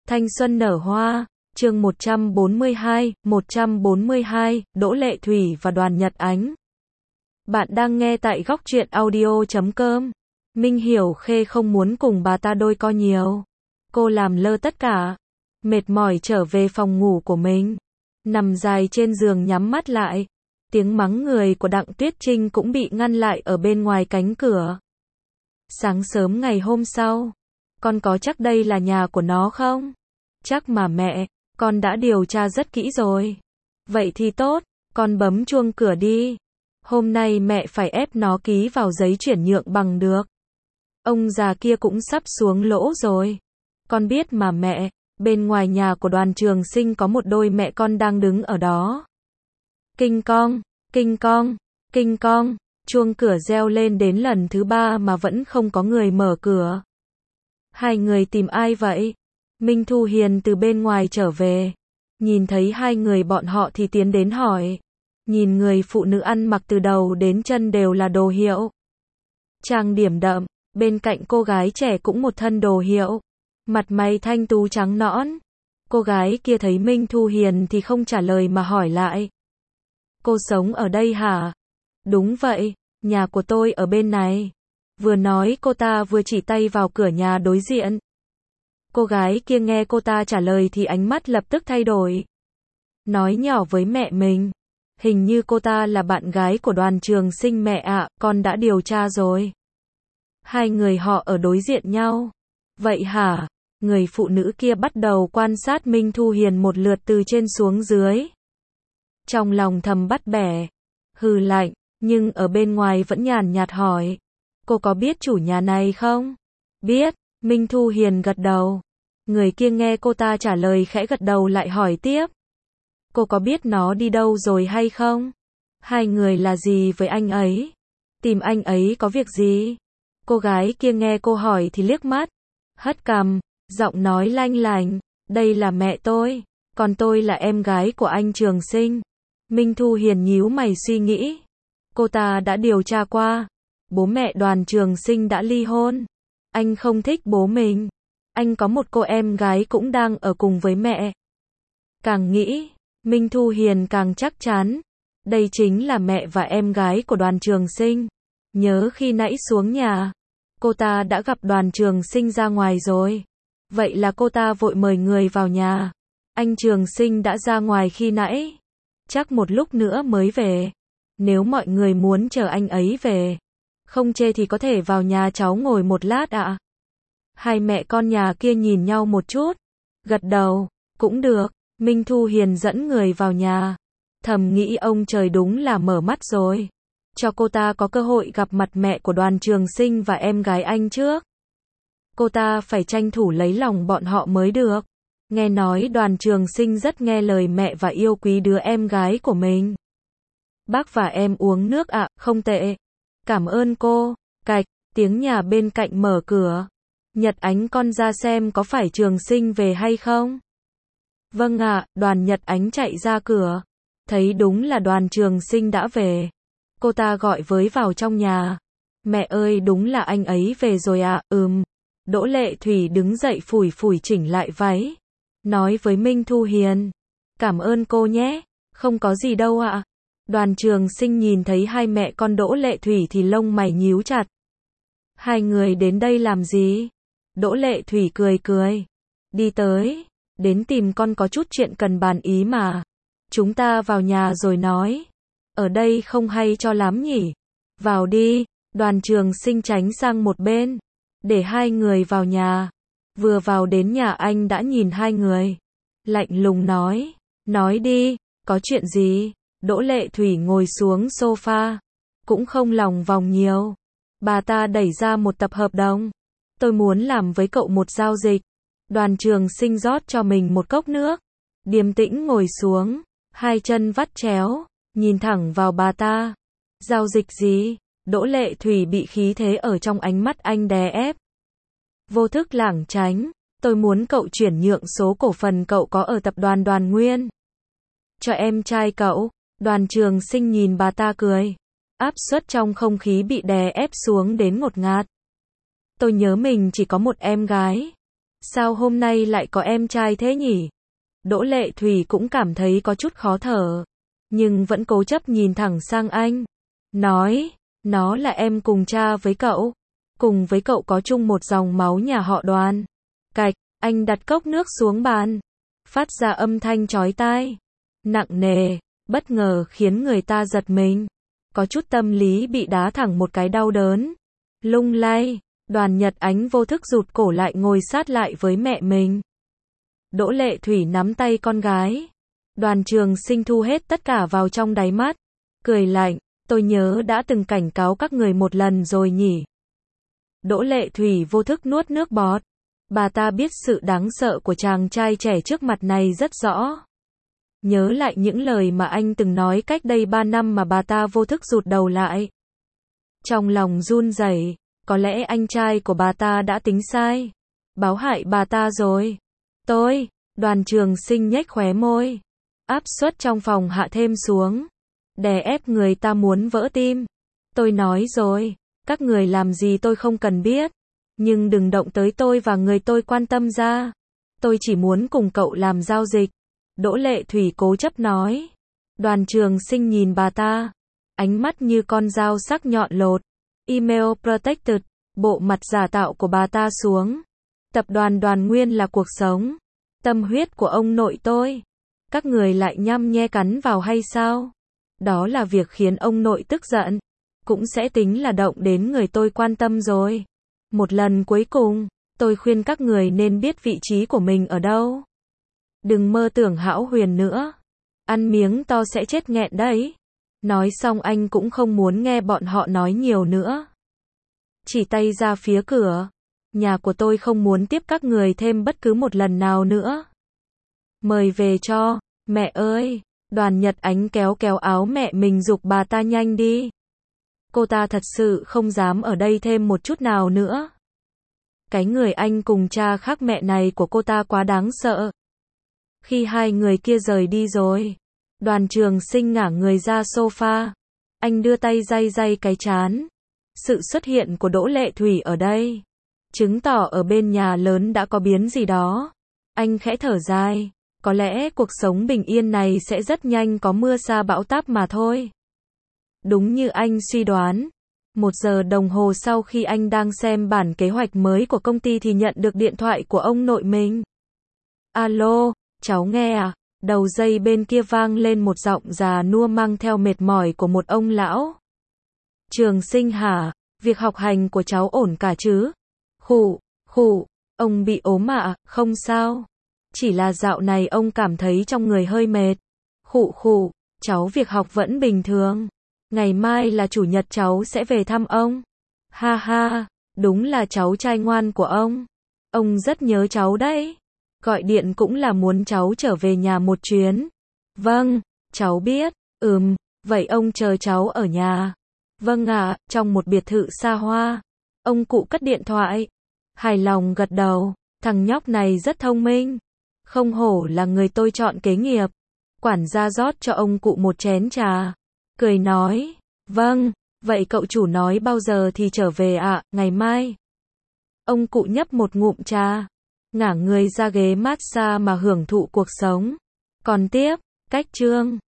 Thanh xuân nở hoa, chương 142, Đỗ Lệ Thủy và Đoàn Nhật Ánh. Bạn đang nghe tại góc truyện audio.com. Minh hiểu Khê không muốn cùng bà ta đôi co nhiều. Cô làm lơ tất cả. Mệt mỏi trở về phòng ngủ của mình. Nằm dài trên giường nhắm mắt lại. Tiếng mắng người của Đặng Tuyết Trinh cũng bị ngăn lại ở bên ngoài cánh cửa. Sáng sớm ngày hôm sau. Con có chắc đây là nhà của nó không? Chắc mà mẹ, con đã điều tra rất kỹ rồi. Vậy thì tốt, con bấm chuông cửa đi. Hôm nay mẹ phải ép nó ký vào giấy chuyển nhượng bằng được. Ông già kia cũng sắp xuống lỗ rồi. Con biết mà mẹ, bên ngoài nhà của Đoàn Trường Sinh có một đôi mẹ con đang đứng ở đó. Kinh cong, kinh cong, kinh cong, chuông cửa reo lên đến lần thứ 3 mà vẫn không có người mở cửa. Hai người tìm ai vậy? Minh Thu Hiền từ bên ngoài trở về. Nhìn thấy hai người bọn họ thì tiến đến hỏi. Nhìn người phụ nữ ăn mặc từ đầu đến chân đều là đồ hiệu. Trang điểm đậm, bên cạnh cô gái trẻ cũng một thân đồ hiệu. Mặt mày thanh tú trắng nõn. Cô gái kia thấy Minh Thu Hiền thì không trả lời mà hỏi lại. Cô sống ở đây hả? Đúng vậy, nhà của tôi ở bên này. Vừa nói cô ta vừa chỉ tay vào cửa nhà đối diện. Cô gái kia nghe cô ta trả lời thì ánh mắt lập tức thay đổi. Nói nhỏ với mẹ mình. Hình như cô ta là bạn gái của Đoàn Trường Sinh mẹ ạ, con đã điều tra rồi. Hai người họ ở đối diện nhau. Vậy hả? Người phụ nữ kia bắt đầu quan sát Minh Thu Hiền một lượt từ trên xuống dưới. Trong lòng thầm bắt bẻ. Hừ lạnh, nhưng ở bên ngoài vẫn nhàn nhạt hỏi. Cô có biết chủ nhà này không? Biết, Minh Thu Hiền gật đầu. Người kia nghe cô ta trả lời khẽ gật đầu lại hỏi tiếp. Cô có biết nó đi đâu rồi hay không? Hai người là gì với anh ấy? Tìm anh ấy có việc gì? Cô gái kia nghe cô hỏi thì liếc mắt. Hất cằm, giọng nói lanh lành. Đây là mẹ tôi, còn tôi là em gái của anh Trường Sinh. Minh Thu Hiền nhíu mày suy nghĩ. Cô ta đã điều tra qua. Bố mẹ Đoàn Trường Sinh đã ly hôn. Anh không thích bố mình. Anh có một cô em gái cũng đang ở cùng với mẹ. Càng nghĩ, Minh Thu Hiền càng chắc chắn. Đây chính là mẹ và em gái của Đoàn Trường Sinh. Nhớ khi nãy xuống nhà, cô ta đã gặp Đoàn Trường Sinh ra ngoài rồi. Vậy là cô ta vội mời người vào nhà. Anh Trường Sinh đã ra ngoài khi nãy. Chắc một lúc nữa mới về. Nếu mọi người muốn chờ anh ấy về, không chê thì có thể vào nhà cháu ngồi một lát ạ. Hai mẹ con nhà kia nhìn nhau một chút. Gật đầu, cũng được. Minh Thu Hiền dẫn người vào nhà. Thầm nghĩ ông trời đúng là mở mắt rồi. Cho cô ta có cơ hội gặp mặt mẹ của Đoàn Trường Sinh và em gái anh trước. Cô ta phải tranh thủ lấy lòng bọn họ mới được. Nghe nói Đoàn Trường Sinh rất nghe lời mẹ và yêu quý đứa em gái của mình. Bác và em uống nước ạ, không tệ. Cảm ơn cô. Cạch, tiếng nhà bên cạnh mở cửa. Nhật Ánh con ra xem có phải Trường Sinh về hay không? Vâng ạ, Đoàn Nhật Ánh chạy ra cửa. Thấy đúng là Đoàn Trường Sinh đã về. Cô ta gọi với vào trong nhà. Mẹ ơi, đúng là anh ấy về rồi ạ. Đỗ Lệ Thủy đứng dậy phủi phủi chỉnh lại váy. Nói với Minh Thu Hiền. Cảm ơn cô nhé. Không có gì đâu ạ. Đoàn Trường Sinh nhìn thấy hai mẹ con Đỗ Lệ Thủy thì lông mày nhíu chặt. Hai người đến đây làm gì? Đỗ Lệ Thủy cười cười. Đi tới. Đến tìm con có chút chuyện cần bàn ý mà. Chúng ta vào nhà rồi nói. Ở đây không hay cho lắm nhỉ. Vào đi. Đoàn Trường Sinh tránh sang một bên. Để hai người vào nhà. Vừa vào đến nhà anh đã nhìn hai người. Lạnh lùng nói. Nói đi. Có chuyện gì? Đỗ Lệ Thủy ngồi xuống sofa. Cũng không lòng vòng nhiều. Bà ta đẩy ra một tập hợp đồng. Tôi muốn làm với cậu một giao dịch. Đoàn Trường Sinh rót cho mình một cốc nước. Điềm tĩnh ngồi xuống. Hai chân vắt chéo. Nhìn thẳng vào bà ta. Giao dịch gì? Đỗ Lệ Thủy bị khí thế ở trong ánh mắt anh đè ép. Vô thức lảng tránh. Tôi muốn cậu chuyển nhượng số cổ phần cậu có ở tập đoàn Đoàn Nguyên. Cho em trai cậu. Đoàn Trường Sinh nhìn bà ta cười. Áp suất trong không khí bị đè ép xuống đến ngột ngạt. Tôi nhớ mình chỉ có một em gái. Sao hôm nay lại có em trai thế nhỉ? Đỗ Lệ Thủy cũng cảm thấy có chút khó thở, nhưng vẫn cố chấp nhìn thẳng sang anh. Nói, nó là em cùng cha với cậu. Cùng với cậu có chung một dòng máu nhà họ Đoàn. Cạch, anh đặt cốc nước xuống bàn. Phát ra âm thanh chói tai. Nặng nề, bất ngờ khiến người ta giật mình. Có chút tâm lý bị đá thẳng một cái đau đớn. Lung lay, Đoàn Nhật Ánh vô thức rụt cổ lại ngồi sát lại với mẹ mình. Đỗ Lệ Thủy nắm tay con gái. Đoàn Trường Sinh thu hết tất cả vào trong đáy mắt. Cười lạnh, tôi nhớ đã từng cảnh cáo các người một lần rồi nhỉ. Đỗ Lệ Thủy vô thức nuốt nước bọt. Bà ta biết sự đáng sợ của chàng trai trẻ trước mặt này rất rõ. Nhớ lại những lời mà anh từng nói cách đây 3 năm mà bà ta vô thức rụt đầu lại. Trong lòng run rẩy, có lẽ anh trai của bà ta đã tính sai. Báo hại bà ta rồi. Đoàn Trường Sinh nhếch khóe môi. Áp suất trong phòng hạ thêm xuống. Đè ép người ta muốn vỡ tim. Tôi nói rồi, các người làm gì tôi không cần biết. Nhưng đừng động tới tôi và người tôi quan tâm ra. Tôi chỉ muốn cùng cậu làm giao dịch. Đỗ Lệ Thủy cố chấp nói. Đoàn Trường Sinh nhìn bà ta. Ánh mắt như con dao sắc nhọn lột. Email protected. Bộ mặt giả tạo của bà ta xuống. Tập đoàn Đoàn Nguyên là cuộc sống. Tâm huyết của ông nội tôi. Các người lại nhăm nhe cắn vào hay sao? Đó là việc khiến ông nội tức giận. Cũng sẽ tính là động đến người tôi quan tâm rồi. Một lần cuối cùng, tôi khuyên các người nên biết vị trí của mình ở đâu. Đừng mơ tưởng hão huyền nữa. Ăn miếng to sẽ chết nghẹn đấy. Nói xong anh cũng không muốn nghe bọn họ nói nhiều nữa. Chỉ tay ra phía cửa. Nhà của tôi không muốn tiếp các người thêm bất cứ một lần nào nữa. Mời về cho, mẹ ơi. Đoàn Nhật Ánh kéo áo mẹ mình giục bà ta nhanh đi. Cô ta thật sự không dám ở đây thêm một chút nào nữa. Cái người anh cùng cha khác mẹ này của cô ta quá đáng sợ. Khi hai người kia rời đi rồi, Đoàn Trường Sinh ngả người ra sofa. Anh đưa tay day cái trán. Sự xuất hiện của Đỗ Lệ Thủy ở đây chứng tỏ ở bên nhà lớn đã có biến gì đó. Anh khẽ thở dài. Có lẽ cuộc sống bình yên này sẽ rất nhanh có mưa sa bão táp mà thôi. Đúng như anh suy đoán. 1 giờ đồng hồ sau khi anh đang xem bản kế hoạch mới của công ty thì nhận được điện thoại của ông nội mình. Alo, cháu nghe à? Đầu dây bên kia vang lên một giọng già nua mang theo mệt mỏi của một ông lão. Trường Sinh hả? Việc học hành của cháu ổn cả chứ? Khụ, ông bị ốm ạ, không sao. Chỉ là dạo này ông cảm thấy trong người hơi mệt. Khụ, cháu việc học vẫn bình thường. Ngày mai là chủ nhật cháu sẽ về thăm ông. Ha ha, đúng là cháu trai ngoan của ông. Ông rất nhớ cháu đấy. Gọi điện cũng là muốn cháu trở về nhà một chuyến. Vâng, cháu biết. Vậy ông chờ cháu ở nhà. Vâng ạ, trong một biệt thự xa hoa. Ông cụ cất điện thoại. Hài lòng gật đầu. Thằng nhóc này rất thông minh. Không hổ là người tôi chọn kế nghiệp. Quản gia rót cho ông cụ một chén trà. Cười nói. Vâng, vậy cậu chủ nói bao giờ thì trở về ạ? Ngày mai. Ông cụ nhấp một ngụm trà. Ngả người ra ghế massage mà hưởng thụ cuộc sống. Còn tiếp, cách chương.